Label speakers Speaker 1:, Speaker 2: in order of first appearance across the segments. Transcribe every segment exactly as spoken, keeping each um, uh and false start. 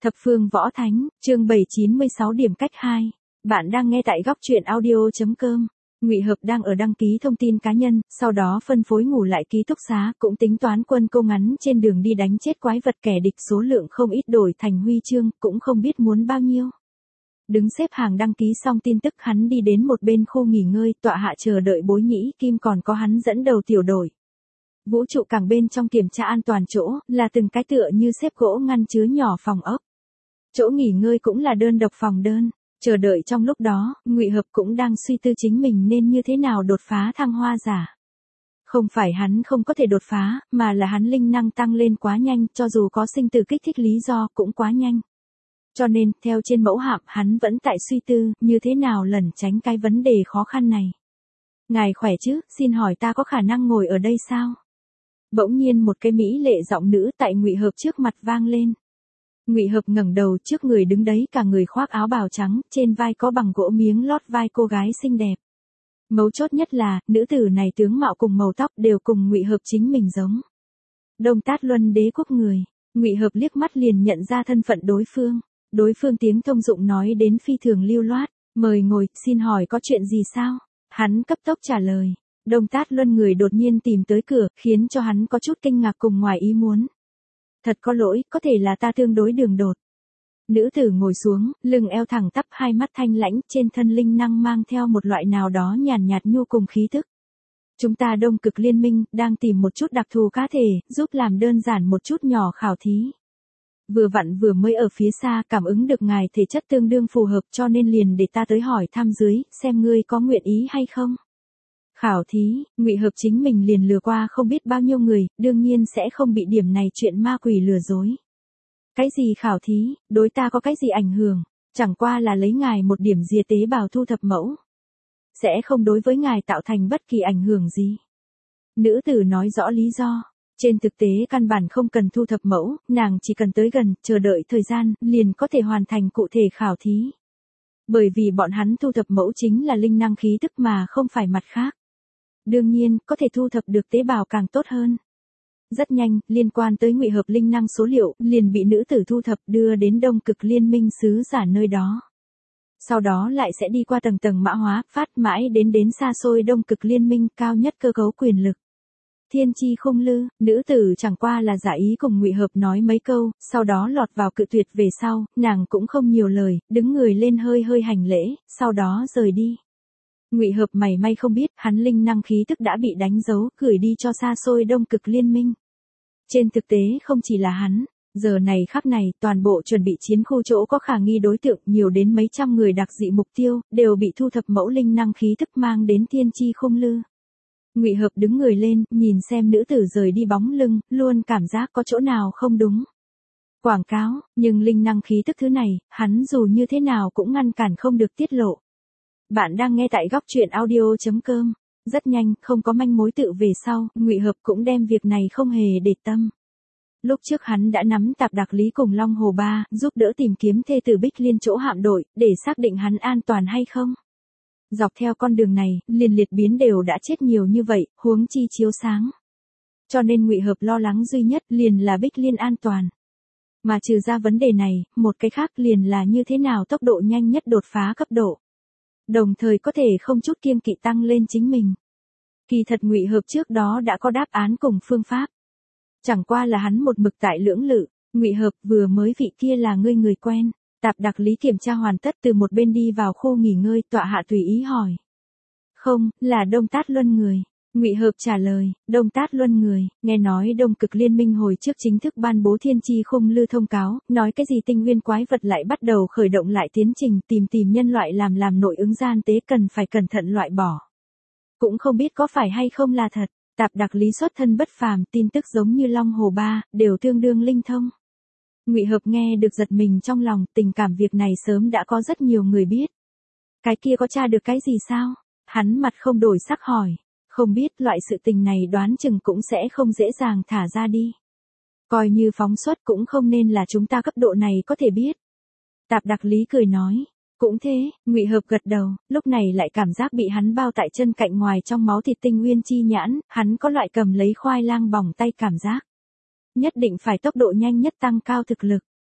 Speaker 1: Thập phương võ thánh, chương bảy chín mươi sáu điểm cách hai. Bạn đang nghe tại góc truyện audio chấm com. Ngụy Hợp đang ở đăng ký thông tin cá nhân, sau đó phân phối ngủ lại ký túc xá, cũng tính toán quân cô ngắn trên đường đi đánh chết quái vật kẻ địch số lượng không ít đổi thành huy chương, cũng không biết muốn bao nhiêu. Đứng xếp hàng đăng ký xong tin tức hắn đi đến một bên khu nghỉ ngơi, tọa hạ chờ đợi Bối Nhĩ Kim còn có hắn dẫn đầu tiểu đội. Vũ trụ cảng bên trong kiểm tra an toàn chỗ, là từng cái tựa như xếp gỗ ngăn chứa nhỏ phòng ốc. Chỗ nghỉ ngơi cũng là đơn độc phòng đơn, chờ đợi trong lúc đó, Ngụy Hợp cũng đang suy tư chính mình nên như thế nào đột phá thăng hoa giả. Không phải hắn không có thể đột phá, mà là hắn linh năng tăng lên quá nhanh, cho dù có sinh tử kích thích lý do cũng quá nhanh. Cho nên, theo trên mẫu hạm, hắn vẫn tại suy tư, như thế nào lẩn tránh cái vấn đề khó khăn này. Ngài khỏe chứ, xin hỏi ta có khả năng ngồi ở đây sao? Bỗng nhiên một cái mỹ lệ giọng nữ tại Ngụy Hợp trước mặt vang lên. Ngụy Hợp ngẩng đầu, trước người đứng đấy cả người khoác áo bào trắng, trên vai có bằng gỗ miếng lót vai cô gái xinh đẹp. Mấu chốt nhất là, nữ tử này tướng mạo cùng màu tóc đều cùng Ngụy Hợp chính mình giống. Đông Tát Luân đế quốc người, Ngụy Hợp liếc mắt liền nhận ra thân phận đối phương. Đối phương tiếng thông dụng nói đến phi thường lưu loát, mời ngồi, xin hỏi có chuyện gì sao? Hắn cấp tốc trả lời. Đông Tát Luân người đột nhiên tìm tới cửa, khiến cho hắn có chút kinh ngạc cùng ngoài ý muốn. Thật có lỗi, có thể là ta tương đối đường đột. Nữ tử ngồi xuống, lưng eo thẳng tắp, hai mắt thanh lãnh, trên thân linh năng mang theo một loại nào đó nhàn nhạt nhu cùng khí thức. Chúng ta Đông Cực Liên minh, đang tìm một chút đặc thù cá thể, giúp làm đơn giản một chút nhỏ khảo thí. Vừa vặn vừa mới ở phía xa cảm ứng được ngài thể chất tương đương phù hợp cho nên liền để ta tới hỏi thăm dưới, xem ngươi có nguyện ý hay không. Khảo thí, Ngụy Hợp chính mình liền lừa qua không biết bao nhiêu người, đương nhiên sẽ không bị điểm này chuyện ma quỷ lừa dối. Cái gì khảo thí, đối ta có cái gì ảnh hưởng, chẳng qua là lấy ngài một điểm dìa tế bào thu thập mẫu. Sẽ không đối với ngài tạo thành bất kỳ ảnh hưởng gì. Nữ tử nói rõ lý do. Trên thực tế căn bản không cần thu thập mẫu, nàng chỉ cần tới gần, chờ đợi thời gian, liền có thể hoàn thành cụ thể khảo thí. Bởi vì bọn hắn thu thập mẫu chính là linh năng khí tức mà không phải mặt khác. Đương nhiên, có thể thu thập được tế bào càng tốt hơn. Rất nhanh, liên quan tới Ngụy Hợp linh năng số liệu, liền bị nữ tử thu thập đưa đến Đông Cực Liên minh sứ giả nơi đó. Sau đó lại sẽ đi qua tầng tầng mã hóa, phát mãi đến đến xa xôi Đông Cực Liên minh cao nhất cơ cấu quyền lực. Thiên chi khung lư, nữ tử chẳng qua là giả ý cùng Ngụy Hợp nói mấy câu, sau đó lọt vào cự tuyệt về sau, nàng cũng không nhiều lời, đứng người lên hơi hơi hành lễ, sau đó rời đi. Ngụy Hợp mảy may không biết, hắn linh năng khí tức đã bị đánh dấu, gửi đi cho xa xôi Đông Cực Liên minh. Trên thực tế không chỉ là hắn, giờ này khắc này, toàn bộ chuẩn bị chiến khu chỗ có khả nghi đối tượng nhiều đến mấy trăm người đặc dị mục tiêu, đều bị thu thập mẫu linh năng khí tức mang đến thiên chi khung lư. Ngụy Hợp đứng người lên, nhìn xem nữ tử rời đi bóng lưng, luôn cảm giác có chỗ nào không đúng. Quảng cáo, nhưng linh năng khí tức thứ này, hắn dù như thế nào cũng ngăn cản không được tiết lộ. Bạn đang nghe tại góc truyện audio chấm com. Rất nhanh, không có manh mối tự về sau, Ngụy Hợp cũng đem việc này không hề để tâm. Lúc trước hắn đã nắm tạp đặc lý cùng Long Hồ Ba, giúp đỡ tìm kiếm thê tử Bích Liên chỗ hạm đội, để xác định hắn an toàn hay không. Dọc theo con đường này, liền liệt biến đều đã chết nhiều như vậy, huống chi chiếu sáng. Cho nên Ngụy Hợp lo lắng duy nhất liền là Bích Liên an toàn. Mà trừ ra vấn đề này, một cái khác liền là như thế nào tốc độ nhanh nhất đột phá cấp độ. Đồng thời có thể không chút kiêng kỵ tăng lên chính mình. Kỳ thật Ngụy Hợp trước đó đã có đáp án cùng phương pháp. Chẳng qua là hắn một mực tại lưỡng lự, Ngụy Hợp vừa mới vị kia là ngươi người quen. Tạp đặc lý kiểm tra hoàn tất từ một bên đi vào khu nghỉ ngơi, tọa hạ tùy ý hỏi. Không, là Đông Tát Luân người. Ngụy Hợp trả lời, Đông Tát Luân người, nghe nói Đông Cực Liên minh hồi trước chính thức ban bố thiên chi khung lư thông cáo, nói cái gì tinh nguyên quái vật lại bắt đầu khởi động lại tiến trình tìm tìm nhân loại làm làm nội ứng gian tế cần phải cẩn thận loại bỏ. Cũng không biết có phải hay không là thật, tạp đặc lý xuất thân bất phàm, tin tức giống như Long Hồ Ba, đều tương đương linh thông. Ngụy Hợp nghe được giật mình trong lòng, tình cảm việc này sớm đã có rất nhiều người biết. Cái kia có tra được cái gì sao? Hắn mặt không đổi sắc hỏi. Không biết, loại sự tình này đoán chừng cũng sẽ không dễ dàng thả ra đi. Coi như phóng xuất cũng không nên là chúng ta cấp độ này có thể biết. Tạp đặc lý cười nói. Cũng thế, Ngụy Hợp gật đầu, lúc này lại cảm giác bị hắn bao tại chân cạnh ngoài trong máu thịt tinh nguyên chi nhãn, hắn có loại cầm lấy khoai lang bỏng tay cảm giác. Nhất định phải tốc độ nhanh nhất tăng cao thực lực,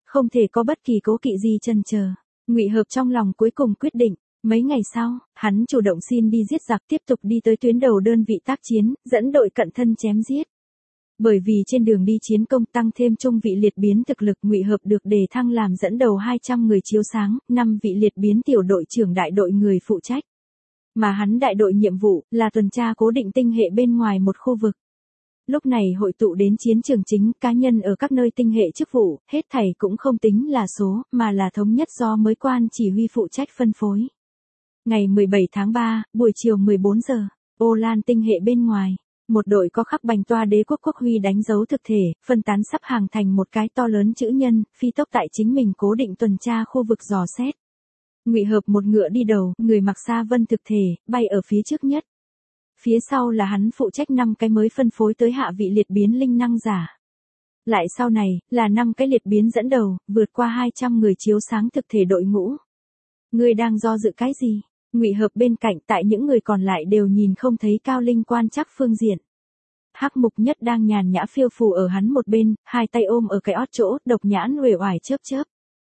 Speaker 1: Không thể có bất kỳ cố kỵ gì chần chờ. Ngụy Hợp trong lòng cuối cùng quyết định. Mấy ngày sau, hắn chủ động xin đi giết giặc, tiếp tục đi tới tuyến đầu đơn vị tác chiến, dẫn đội cận thân chém giết. Bởi vì trên đường đi chiến công tăng thêm trung vị liệt biến thực lực, Ngụy Hợp được đề thăng làm dẫn đầu hai trăm người chiếu sáng, năm vị liệt biến tiểu đội trưởng đại đội người phụ trách. Mà hắn đại đội nhiệm vụ là tuần tra cố định tinh hệ bên ngoài một khu vực. Lúc này hội tụ đến chiến trường chính, cá nhân ở các nơi tinh hệ chức vụ, hết thảy cũng không tính là số, mà là thống nhất do mới quan chỉ huy phụ trách phân phối. Ngày mười bảy tháng ba, buổi chiều mười bốn giờ, Ô Lan tinh hệ bên ngoài, một đội có khắc bành toa đế quốc quốc huy đánh dấu thực thể, phân tán sắp hàng thành một cái to lớn chữ nhân, phi tốc tại chính mình cố định tuần tra khu vực dò xét. Ngụy Hợp một ngựa đi đầu, người mặc sa vân thực thể, bay ở phía trước nhất. Phía sau là hắn phụ trách năm cái mới phân phối tới hạ vị liệt biến linh năng giả. Lại sau này, là năm cái liệt biến dẫn đầu, vượt qua hai trăm người chiếu sáng thực thể đội ngũ. Ngươi đang do dự cái gì? Ngụy Hợp bên cạnh, tại những người còn lại đều nhìn không thấy cao linh quan chắc phương diện. Hắc Mục Nhất đang nhàn nhã phiêu phù ở hắn một bên, hai tay ôm ở cái ót chỗ, độc nhãn uể oải chớp chớp.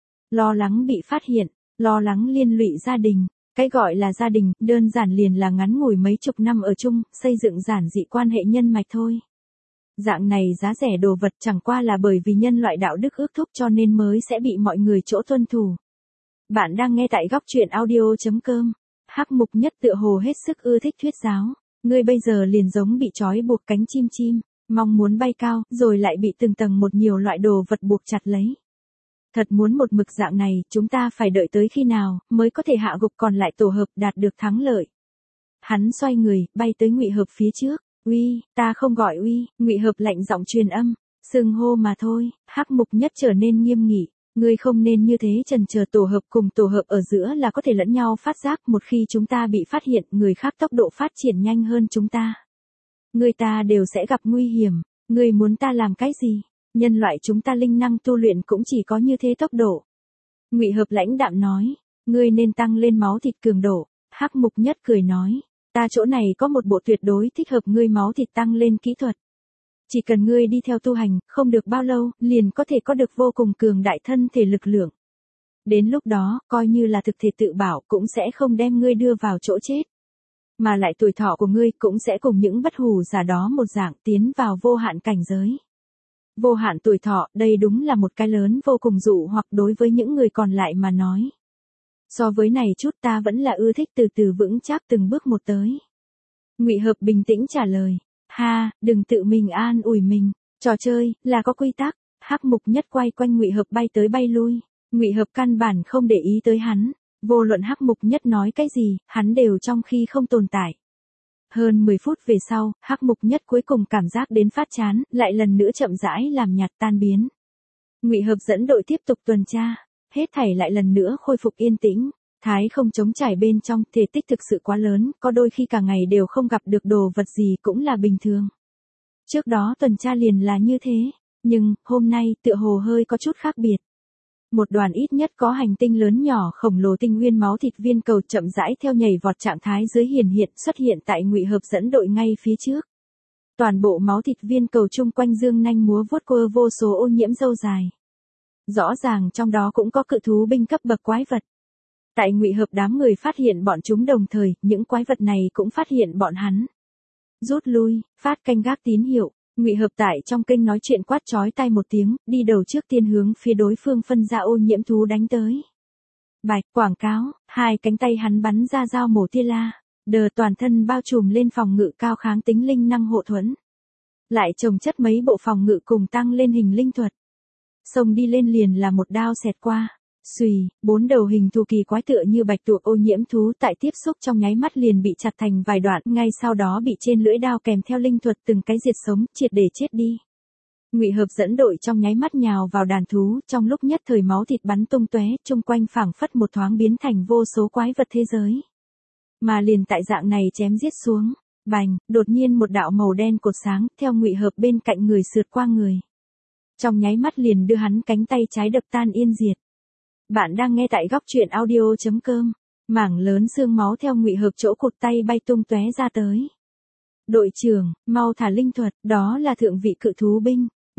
Speaker 1: Lo lắng bị phát hiện, lo lắng liên lụy gia đình. Cái gọi là gia đình, đơn giản liền là ngắn ngủi mấy chục năm ở chung, xây dựng giản dị quan hệ nhân mạch thôi. Dạng này giá rẻ đồ vật chẳng qua là bởi vì nhân loại đạo đức ước thúc cho nên mới sẽ bị mọi người chỗ tuân thủ. Bạn đang nghe tại góc truyện audio chấm com. Hắc Mục Nhất tựa hồ hết sức ưa thích thuyết giáo. Ngươi bây giờ liền giống bị trói buộc cánh chim chim, mong muốn bay cao, rồi lại bị từng tầng một nhiều loại đồ vật buộc chặt lấy. Thật muốn một mực dạng này, chúng ta phải đợi tới khi nào, mới có thể hạ gục còn lại tổ hợp đạt được thắng lợi. Hắn xoay người, bay tới Ngụy Hợp phía trước. Uy, ta không gọi uy, Ngụy Hợp lạnh giọng truyền âm. Xưng hô mà thôi. Hắc Mục Nhất trở nên nghiêm nghị. Ngươi không nên như thế, chần chờ, tổ hợp cùng tổ hợp ở giữa là có thể lẫn nhau phát giác, một khi chúng ta bị phát hiện, người khác tốc độ phát triển nhanh hơn chúng ta. Người ta đều sẽ gặp nguy hiểm, ngươi muốn ta làm cái gì? Nhân loại chúng ta linh năng tu luyện cũng chỉ có như thế tốc độ. Ngụy Hợp lãnh đạm nói, ngươi nên tăng lên máu thịt cường độ. Hắc Mục Nhất cười nói, ta chỗ này có một bộ tuyệt đối thích hợp ngươi máu thịt tăng lên kỹ thuật. Chỉ cần ngươi đi theo tu hành, không được bao lâu, liền có thể có được vô cùng cường đại thân thể lực lượng. Đến lúc đó, coi như là thực thể tự bảo cũng sẽ không đem ngươi đưa vào chỗ chết. Mà lại tuổi thọ của ngươi cũng sẽ cùng những bất hủ giả đó một dạng tiến vào vô hạn cảnh giới. Vô hạn tuổi thọ, đây đúng là một cái lớn vô cùng dụ hoặc đối với những người còn lại mà nói. So với này chút ta vẫn là ưa thích từ từ vững chắc từng bước một tới. Ngụy Hợp bình tĩnh trả lời. Ha, đừng tự mình an ủi mình, trò chơi là có quy tắc. Hắc Mục Nhất quay quanh Ngụy Hợp bay tới bay lui, Ngụy Hợp căn bản không để ý tới hắn, vô luận Hắc Mục Nhất nói cái gì, hắn đều trong khi không tồn tại. Hơn mười phút về sau, Hắc Mục Nhất cuối cùng cảm giác đến phát chán, lại lần nữa chậm rãi làm nhạt tan biến. Ngụy Hợp dẫn đội tiếp tục tuần tra, hết thảy lại lần nữa khôi phục yên tĩnh. Thái không trống trải bên trong, thể tích thực sự quá lớn, có đôi khi cả ngày đều không gặp được đồ vật gì cũng là bình thường. Trước đó tuần tra liền là như thế, nhưng, hôm nay, tựa hồ hơi có chút khác biệt. Một đoàn ít nhất có hành tinh lớn nhỏ khổng lồ tinh nguyên máu thịt viên cầu chậm rãi theo nhảy vọt trạng thái dưới hiển hiện xuất hiện tại Ngụy Hợp dẫn đội ngay phía trước. Toàn bộ máu thịt viên cầu chung quanh dương nanh múa vuốt quơ vô số ô nhiễm râu dài. Rõ ràng trong đó cũng có cự thú binh cấp bậc quái vật. Tại Ngụy Hợp đám người phát hiện bọn chúng đồng thời, những quái vật này cũng phát hiện bọn hắn. Rút lui, phát canh gác tín hiệu, Ngụy Hợp tại trong kênh nói chuyện quát chói tai một tiếng, đi đầu trước tiên hướng phía đối phương phân ra ô nhiễm thú đánh tới. Bạch, quảng cáo, hai cánh tay hắn bắn ra dao mổ tia la, đờ toàn thân bao trùm lên phòng ngự cao kháng tính linh năng hộ thuẫn. Lại chồng chất mấy bộ phòng ngự cùng tăng lên hình linh thuật. Xông đi lên liền là một đao xẹt qua. Xùy, bốn đầu hình thù kỳ quái tựa như bạch tuộc ô nhiễm thú tại tiếp xúc trong nháy mắt liền bị chặt thành vài đoạn, ngay sau đó bị trên lưỡi đao kèm theo linh thuật từng cái diệt sống, triệt để chết đi. Ngụy Hợp dẫn đội trong nháy mắt nhào vào đàn thú, trong lúc nhất thời máu thịt bắn tung tóe, chung quanh phảng phất một thoáng biến thành vô số quái vật thế giới. Mà liền tại dạng này chém giết xuống, bành, đột nhiên một đạo màu đen cột sáng theo Ngụy Hợp bên cạnh người sượt qua người. Trong nháy mắt liền đưa hắn cánh tay trái đập tan yên diệt. Bạn đang nghe tại góc truyện audio chấm com. Mảng lớn xương máu theo Ngụy Hợp chỗ cụt tay bay tung tóe ra tới. Đội trưởng, mau thả linh thuật, đó là thượng vị cự thú binh.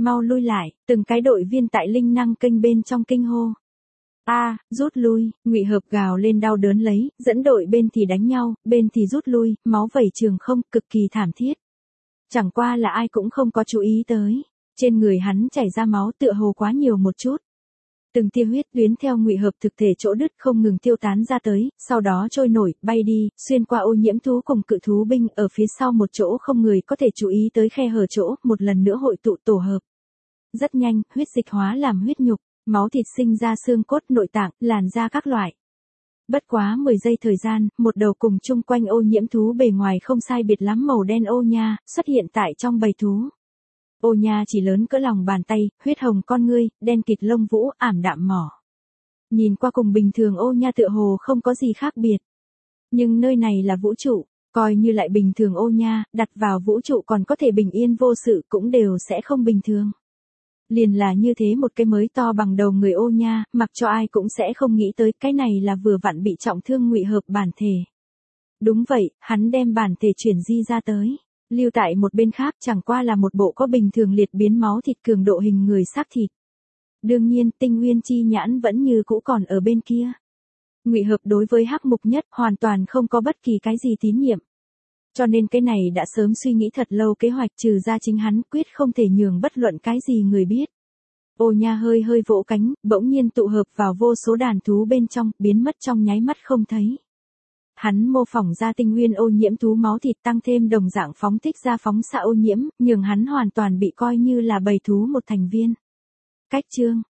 Speaker 1: mau lui lại, từng cái đội viên tại linh năng kênh bên trong kinh hô. A, rút lui, Ngụy Hợp gào lên đau đớn lấy, dẫn đội bên thì đánh nhau, bên thì rút lui, máu vẩy trường không, cực kỳ thảm thiết. Chẳng qua là ai cũng không có chú ý tới, trên người hắn chảy ra máu tựa hồ quá nhiều một chút. Từng tia huyết tuyến theo Ngụy Hợp thực thể chỗ đứt không ngừng tiêu tán ra tới, sau đó trôi nổi, bay đi, xuyên qua ô nhiễm thú cùng cự thú binh ở phía sau một chỗ không người có thể chú ý tới khe hở chỗ, một lần nữa hội tụ tổ hợp. Rất nhanh, huyết dịch hóa làm huyết nhục, máu thịt sinh ra xương cốt nội tạng, làn da các loại. Bất quá mười giây thời gian, một đầu cùng chung quanh ô nhiễm thú bề ngoài không sai biệt lắm màu đen ô nha, xuất hiện tại trong bầy thú. Ô nha chỉ lớn cỡ lòng bàn tay, huyết hồng con ngươi, đen kịt lông vũ, ảm đạm mỏ. Nhìn qua cùng bình thường ô nha tựa hồ không có gì khác biệt. Nhưng nơi này là vũ trụ, coi như lại bình thường ô nha, đặt vào vũ trụ còn có thể bình yên vô sự cũng đều sẽ không bình thường. Liền là như thế một cái mới to bằng đầu người ô nha, mặc cho ai cũng sẽ không nghĩ tới cái này là vừa vặn bị trọng thương Ngụy Hợp bản thể. Đúng vậy, hắn đem bản thể chuyển di ra tới. Lưu tại một bên khác chẳng qua là một bộ có bình thường liệt biến máu thịt cường độ hình người xác thịt. Đương nhiên tinh nguyên chi nhãn vẫn như cũ còn ở bên kia. Ngụy Hợp đối với Hắc Mục Nhất hoàn toàn không có bất kỳ cái gì tín nhiệm. Cho nên cái này đã sớm suy nghĩ thật lâu kế hoạch trừ ra chính hắn quyết không thể nhường bất luận cái gì người biết. Ô nha hơi hơi vỗ cánh, bỗng nhiên tụ hợp vào vô số đàn thú bên trong, biến mất trong nháy mắt không thấy. Hắn mô phỏng ra tinh nguyên ô nhiễm thú máu thịt tăng thêm đồng dạng phóng thích ra phóng xạ ô nhiễm, nhường hắn hoàn toàn bị coi như là bầy thú một thành viên. Cách chương,